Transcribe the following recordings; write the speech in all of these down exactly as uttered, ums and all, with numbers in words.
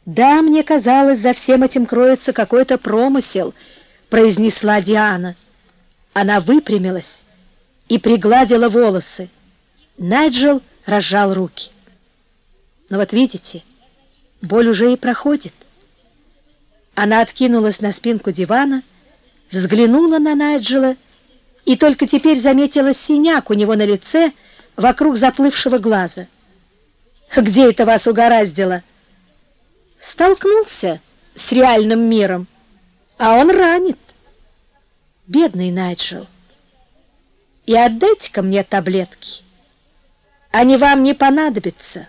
«Да, мне казалось, за всем этим кроется какой-то промысел», — произнесла Диана. Она выпрямилась и пригладила волосы. Найджел разжал руки. «Но вот видите, боль уже и проходит». Она откинулась на спинку дивана, взглянула на Найджела и только теперь заметила синяк у него на лице вокруг заплывшего глаза. «Где это вас угораздило?» «Столкнулся с реальным миром, а он ранит». «Бедный Найджел. И отдайте-ка мне таблетки. Они вам не понадобятся».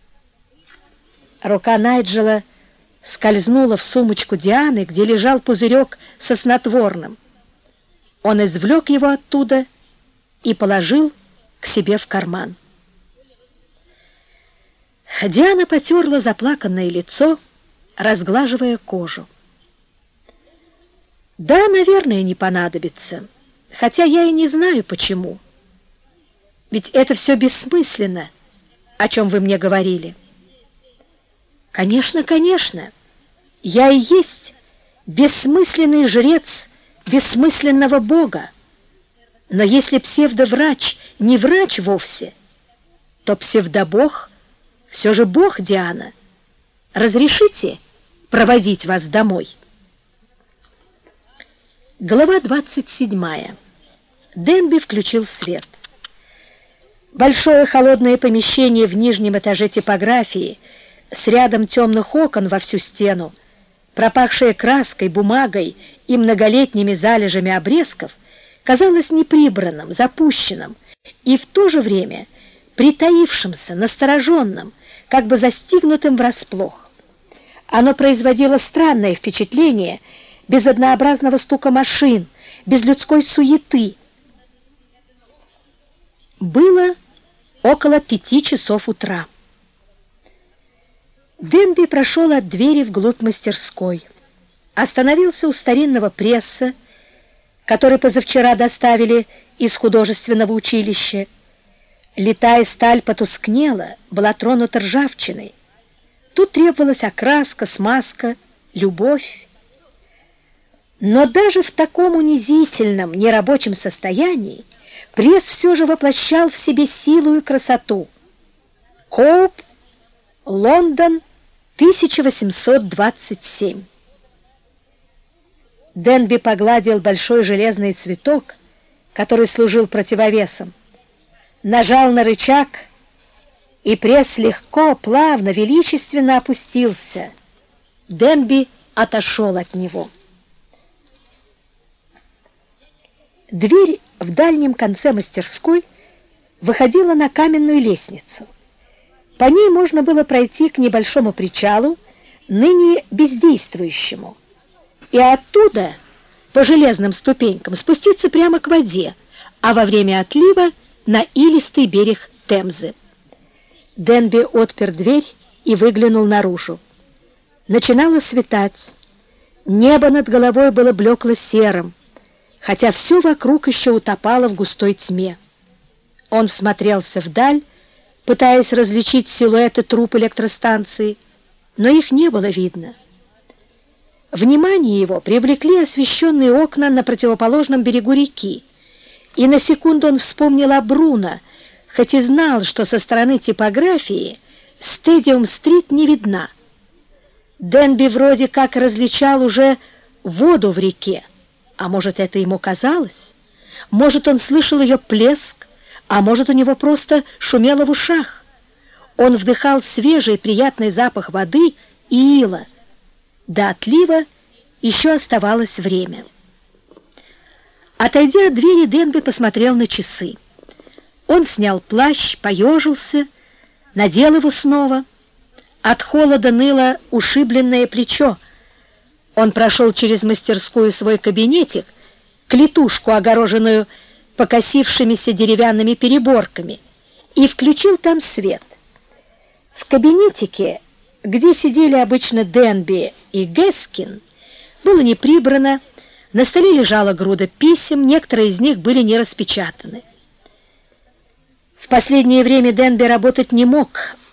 Рука Найджела скользнула в сумочку Дианы, где лежал пузырек со снотворным. Он извлек его оттуда и положил к себе в карман. Диана потерла заплаканное лицо, разглаживая кожу. «Да, наверное, не понадобится, хотя я и не знаю, почему. Ведь это все бессмысленно, о чем вы мне говорили». «Конечно, конечно, я и есть бессмысленный жрец бессмысленного Бога. Но если псевдоврач не врач вовсе, то псевдобог все же Бог, Диана. Разрешите проводить вас домой?» Глава двадцать седьмая. Денби включил свет. Большое холодное помещение в нижнем этаже типографии с рядом темных окон во всю стену, пропахшее краской, бумагой и многолетними залежами обрезков, казалось неприбранным, запущенным и в то же время притаившимся, настороженным, как бы застигнутым врасплох. Оно производило странное впечатление без однообразного стука машин, без людской суеты. Было около пяти часов утра. Денби прошел от двери вглубь мастерской, остановился у старинного пресса, который позавчера доставили из художественного училища. Литая сталь потускнела, была тронута ржавчиной. Тут требовалась окраска, смазка, любовь. Но даже в таком унизительном, нерабочем состоянии пресс все же воплощал в себе силу и красоту. Коуп, Лондон, тысяча восемьсот двадцать семь. Денби погладил большой железный цветок, который служил противовесом, нажал на рычаг, и пресс легко, плавно, величественно опустился. Денби отошел от него. Дверь в дальнем конце мастерской выходила на каменную лестницу. По ней можно было пройти к небольшому причалу, ныне бездействующему, и оттуда по железным ступенькам спуститься прямо к воде, а во время отлива на илистый берег Темзы. Денби отпер дверь и выглянул наружу. Начинало светать. Небо над головой было блекло-серым, хотя все вокруг еще утопало в густой тьме. Он всмотрелся вдаль, пытаясь различить силуэты труб электростанции, но их не было видно. Внимание его привлекли освещенные окна на противоположном берегу реки, и на секунду он вспомнил о Бруно, хоть и знал, что со стороны типографии Стадиум-стрит не видна. Денби вроде как различал уже воду в реке, а может, это ему казалось? Может, он слышал ее плеск, а может, у него просто шумело в ушах. Он вдыхал свежий приятный запах воды и ила. До отлива еще оставалось время. Отойдя от двери, Денби посмотрел на часы. Он снял плащ, поежился, надел его снова. От холода ныло ушибленное плечо. Он прошел через мастерскую свой кабинетик, клетушку, огороженную покосившимися деревянными переборками, и включил там свет. В кабинетике, где сидели обычно Денби и Гэскин, было не прибрано, на столе лежала груда писем, некоторые из них были не распечатаны. В последнее время Денби работать не мог,